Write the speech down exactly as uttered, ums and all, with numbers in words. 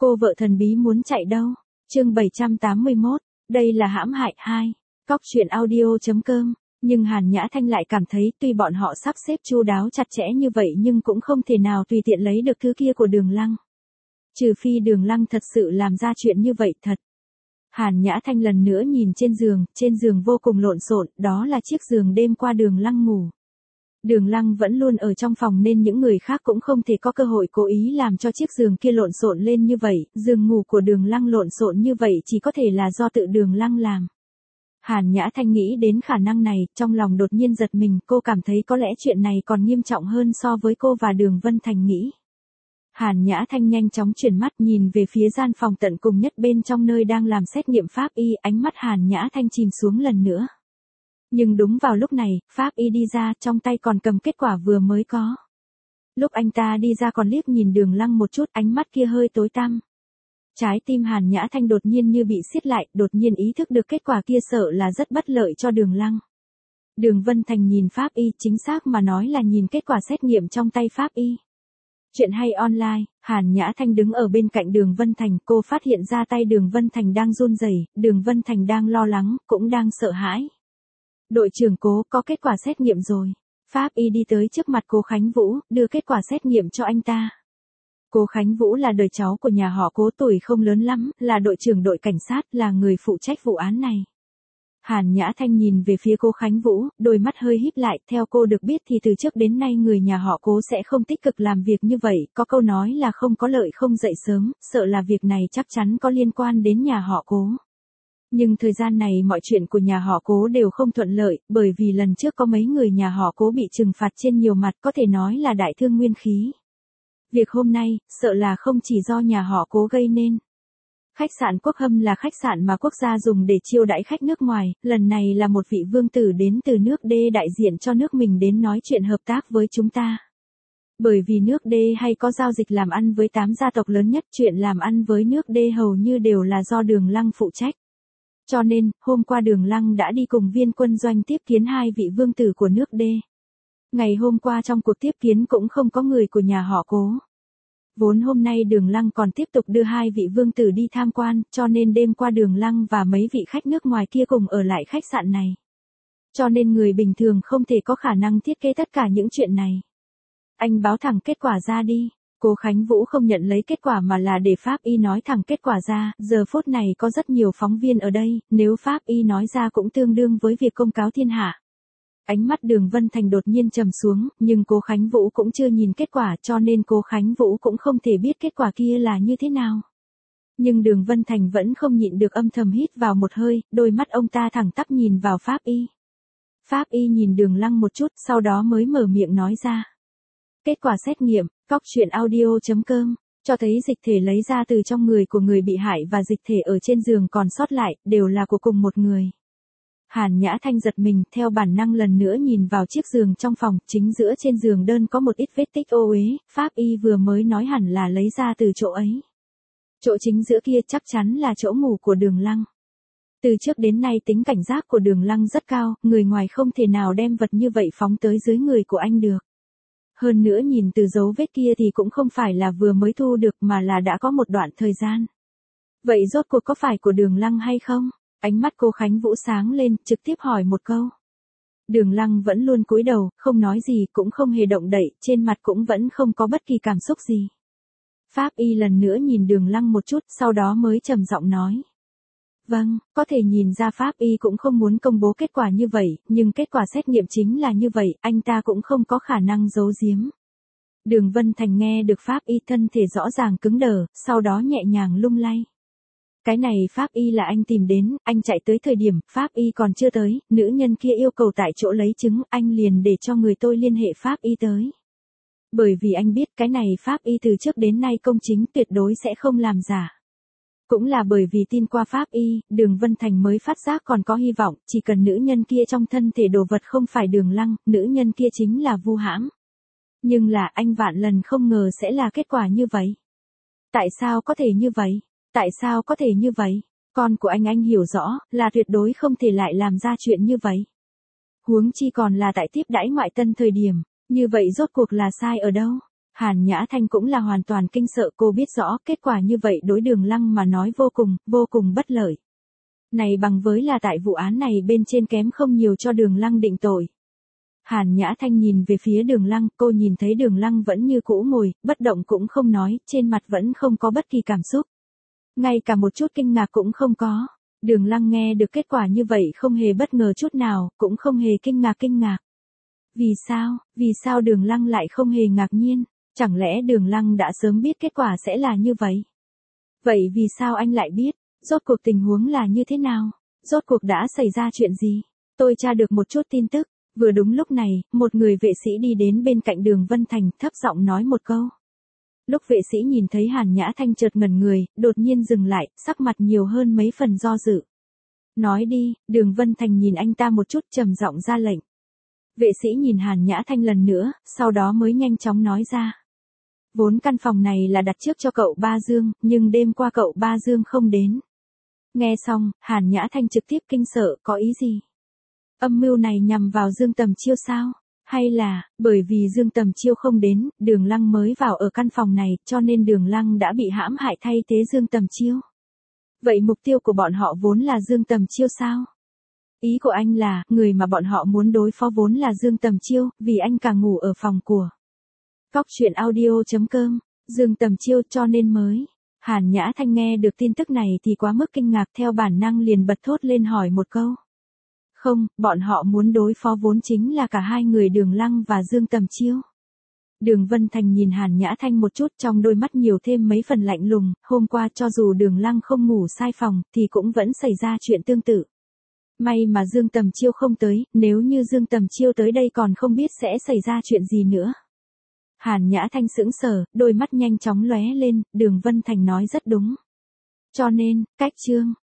Cô vợ thần bí muốn chạy đâu? Chương bảy trăm tám mươi mốt, đây là hãm hại hai. Cóc truyện audio.com. Nhưng Hàn Nhã Thanh lại cảm thấy tuy bọn họ sắp xếp chu đáo chặt chẽ như vậy nhưng cũng không thể nào tùy tiện lấy được thứ kia của Đường Lăng. Trừ phi Đường Lăng thật sự làm ra chuyện như vậy thật. Hàn Nhã Thanh lần nữa nhìn trên giường, trên giường vô cùng lộn xộn, đó là chiếc giường đêm qua Đường Lăng ngủ. Đường Lăng vẫn luôn ở trong phòng nên những người khác cũng không thể có cơ hội cố ý làm cho chiếc giường kia lộn xộn lên như vậy, giường ngủ của Đường Lăng lộn xộn như vậy chỉ có thể là do tự Đường Lăng làm. Hàn Nhã Thanh nghĩ đến khả năng này, trong lòng đột nhiên giật mình, cô cảm thấy có lẽ chuyện này còn nghiêm trọng hơn so với cô và Đường Vân Thành nghĩ. Hàn Nhã Thanh nhanh chóng chuyển mắt nhìn về phía gian phòng tận cùng nhất bên trong nơi đang làm xét nghiệm pháp y, ánh mắt Hàn Nhã Thanh chìm xuống lần nữa. Nhưng đúng vào lúc này, pháp y đi ra, trong tay còn cầm kết quả vừa mới có. Lúc anh ta đi ra còn liếc nhìn Đường Lăng một chút, ánh mắt kia hơi tối tăm. Trái tim Hàn Nhã Thanh đột nhiên như bị siết lại, đột nhiên ý thức được kết quả kia sợ là rất bất lợi cho Đường Lăng. Đường Vân Thành nhìn pháp y, chính xác mà nói là nhìn kết quả xét nghiệm trong tay pháp y. Chuyện hay online, Hàn Nhã Thanh đứng ở bên cạnh Đường Vân Thành, cô phát hiện ra tay Đường Vân Thành đang run rẩy, Đường Vân Thành đang lo lắng, cũng đang sợ hãi. Đội trưởng Cố, có kết quả xét nghiệm rồi. Pháp y đi tới trước mặt Cố Khánh Vũ, đưa kết quả xét nghiệm cho anh ta. Cố Khánh Vũ là đời cháu của nhà họ Cố, tuổi không lớn lắm, là đội trưởng đội cảnh sát, là người phụ trách vụ án này. Hàn Nhã Thanh nhìn về phía Cố Khánh Vũ, đôi mắt hơi híp lại, theo cô được biết thì từ trước đến nay người nhà họ Cố sẽ không tích cực làm việc như vậy, có câu nói là không có lợi không dậy sớm, sợ là việc này chắc chắn có liên quan đến nhà họ Cố. Nhưng thời gian này mọi chuyện của nhà họ Cố đều không thuận lợi, bởi vì lần trước có mấy người nhà họ Cố bị trừng phạt trên nhiều mặt, có thể nói là đại thương nguyên khí. Việc hôm nay, sợ là không chỉ do nhà họ Cố gây nên. Khách sạn Quốc Hâm là khách sạn mà quốc gia dùng để chiêu đãi khách nước ngoài, lần này là một vị vương tử đến từ nước D đại diện cho nước mình đến nói chuyện hợp tác với chúng ta. Bởi vì nước D hay có giao dịch làm ăn với tám gia tộc lớn nhất, chuyện làm ăn với nước D hầu như đều là do Đường Lăng phụ trách. Cho nên, hôm qua Đường Lăng đã đi cùng viên quân doanh tiếp kiến hai vị vương tử của nước D. Ngày hôm qua trong cuộc tiếp kiến cũng không có người của nhà họ Cố. Vốn hôm nay Đường Lăng còn tiếp tục đưa hai vị vương tử đi tham quan, cho nên đêm qua Đường Lăng và mấy vị khách nước ngoài kia cùng ở lại khách sạn này. Cho nên người bình thường không thể có khả năng thiết kế tất cả những chuyện này. Anh báo thẳng kết quả ra đi. Cố Khánh Vũ không nhận lấy kết quả mà là để pháp y nói thẳng kết quả ra, giờ phút này có rất nhiều phóng viên ở đây, nếu pháp y nói ra cũng tương đương với việc công cáo thiên hạ. Ánh mắt Đường Vân Thành đột nhiên trầm xuống, nhưng Cố Khánh Vũ cũng chưa nhìn kết quả cho nên Cố Khánh Vũ cũng không thể biết kết quả kia là như thế nào. Nhưng Đường Vân Thành vẫn không nhịn được âm thầm hít vào một hơi, đôi mắt ông ta thẳng tắp nhìn vào pháp y. Pháp y nhìn Đường Lăng một chút, sau đó mới mở miệng nói ra. Kết quả xét nghiệm, cóc truyện audio.com, cho thấy dịch thể lấy ra từ trong người của người bị hại và dịch thể ở trên giường còn sót lại, đều là của cùng một người. Hàn Nhã Thanh giật mình, theo bản năng lần nữa nhìn vào chiếc giường trong phòng, chính giữa trên giường đơn có một ít vết tích ô uế, pháp y vừa mới nói hẳn là lấy ra từ chỗ ấy. Chỗ chính giữa kia chắc chắn là chỗ ngủ của Đường Lăng. Từ trước đến nay tính cảnh giác của Đường Lăng rất cao, người ngoài không thể nào đem vật như vậy phóng tới dưới người của anh được. Hơn nữa nhìn từ dấu vết kia thì cũng không phải là vừa mới thu được mà là đã có một đoạn thời gian. Vậy rốt cuộc có phải của Đường Lăng hay không? Ánh mắt Cố Khánh Vũ sáng lên, trực tiếp hỏi một câu. Đường Lăng vẫn luôn cúi đầu, không nói gì, cũng không hề động đậy, trên mặt cũng vẫn không có bất kỳ cảm xúc gì. Pháp y lần nữa nhìn Đường Lăng một chút, sau đó mới trầm giọng nói. Vâng, có thể nhìn ra pháp y cũng không muốn công bố kết quả như vậy, nhưng kết quả xét nghiệm chính là như vậy, anh ta cũng không có khả năng giấu giếm. Đường Vân Thành nghe được pháp y thân thể rõ ràng cứng đờ, sau đó nhẹ nhàng lung lay. Cái này pháp y là anh tìm đến, anh chạy tới thời điểm pháp y còn chưa tới, nữ nhân kia yêu cầu tại chỗ lấy chứng, anh liền để cho người tôi liên hệ pháp y tới. Bởi vì anh biết cái này pháp y từ trước đến nay công chính tuyệt đối sẽ không làm giả. Cũng là bởi vì tin qua pháp y, Đường Vân Thành mới phát giác còn có hy vọng, chỉ cần nữ nhân kia trong thân thể đồ vật không phải Đường Lăng, nữ nhân kia chính là Vu Hãm. Nhưng là anh vạn lần không ngờ sẽ là kết quả như vậy. Tại sao có thể như vậy? Tại sao có thể như vậy? Con của anh anh hiểu rõ, là tuyệt đối không thể lại làm ra chuyện như vậy. Huống chi còn là tại tiếp đãi ngoại tân thời điểm, như vậy rốt cuộc là sai ở đâu? Hàn Nhã Thanh cũng là hoàn toàn kinh sợ, cô biết rõ kết quả như vậy đối Đường Lăng mà nói vô cùng, vô cùng bất lợi. Này bằng với là tại vụ án này bên trên kém không nhiều cho Đường Lăng định tội. Hàn Nhã Thanh nhìn về phía Đường Lăng, cô nhìn thấy Đường Lăng vẫn như cũ ngồi, bất động cũng không nói, trên mặt vẫn không có bất kỳ cảm xúc. Ngay cả một chút kinh ngạc cũng không có. Đường Lăng nghe được kết quả như vậy không hề bất ngờ chút nào, cũng không hề kinh ngạc kinh ngạc. Vì sao, vì sao Đường Lăng lại không hề ngạc nhiên? Chẳng lẽ Đường Lăng đã sớm biết kết quả sẽ là như vậy? Vậy vì sao anh lại biết? Rốt cuộc tình huống là như thế nào? Rốt cuộc đã xảy ra chuyện gì? Tôi tra được một chút tin tức. Vừa đúng lúc này, một người vệ sĩ đi đến bên cạnh Đường Vân Thành, thấp giọng nói một câu. Lúc vệ sĩ nhìn thấy Hàn Nhã Thanh chợt ngẩn người, đột nhiên dừng lại, sắc mặt nhiều hơn mấy phần do dự. Nói đi, Đường Vân Thành nhìn anh ta một chút, trầm giọng ra lệnh. Vệ sĩ nhìn Hàn Nhã Thanh lần nữa, sau đó mới nhanh chóng nói ra. Vốn căn phòng này là đặt trước cho cậu Ba Dương, nhưng đêm qua cậu Ba Dương không đến. Nghe xong, Hàn Nhã Thanh trực tiếp kinh sợ, có ý gì? Âm mưu này nhằm vào Dương Tầm Chiêu sao? Hay là, bởi vì Dương Tầm Chiêu không đến, Đường Lăng mới vào ở căn phòng này, cho nên Đường Lăng đã bị hãm hại thay thế Dương Tầm Chiêu? Vậy mục tiêu của bọn họ vốn là Dương Tầm Chiêu sao? Ý của anh là, người mà bọn họ muốn đối phó vốn là Dương Tầm Chiêu, vì anh càng ngủ ở phòng của Cóc truyện audio chấm com, Dương Tầm Chiêu cho nên mới. Hàn Nhã Thanh nghe được tin tức này thì quá mức kinh ngạc, theo bản năng liền bật thốt lên hỏi một câu. Không, bọn họ muốn đối phó vốn chính là cả hai người Đường Lăng và Dương Tầm Chiêu. Đường Vân Thành nhìn Hàn Nhã Thanh một chút, trong đôi mắt nhiều thêm mấy phần lạnh lùng, hôm qua cho dù Đường Lăng không ngủ sai phòng thì cũng vẫn xảy ra chuyện tương tự. May mà Dương Tầm Chiêu không tới, nếu như Dương Tầm Chiêu tới đây còn không biết sẽ xảy ra chuyện gì nữa. Hàn Nhã Thanh sững sờ, đôi mắt nhanh chóng lóe lên, Đường Vân Thành nói rất đúng. Cho nên, cách chương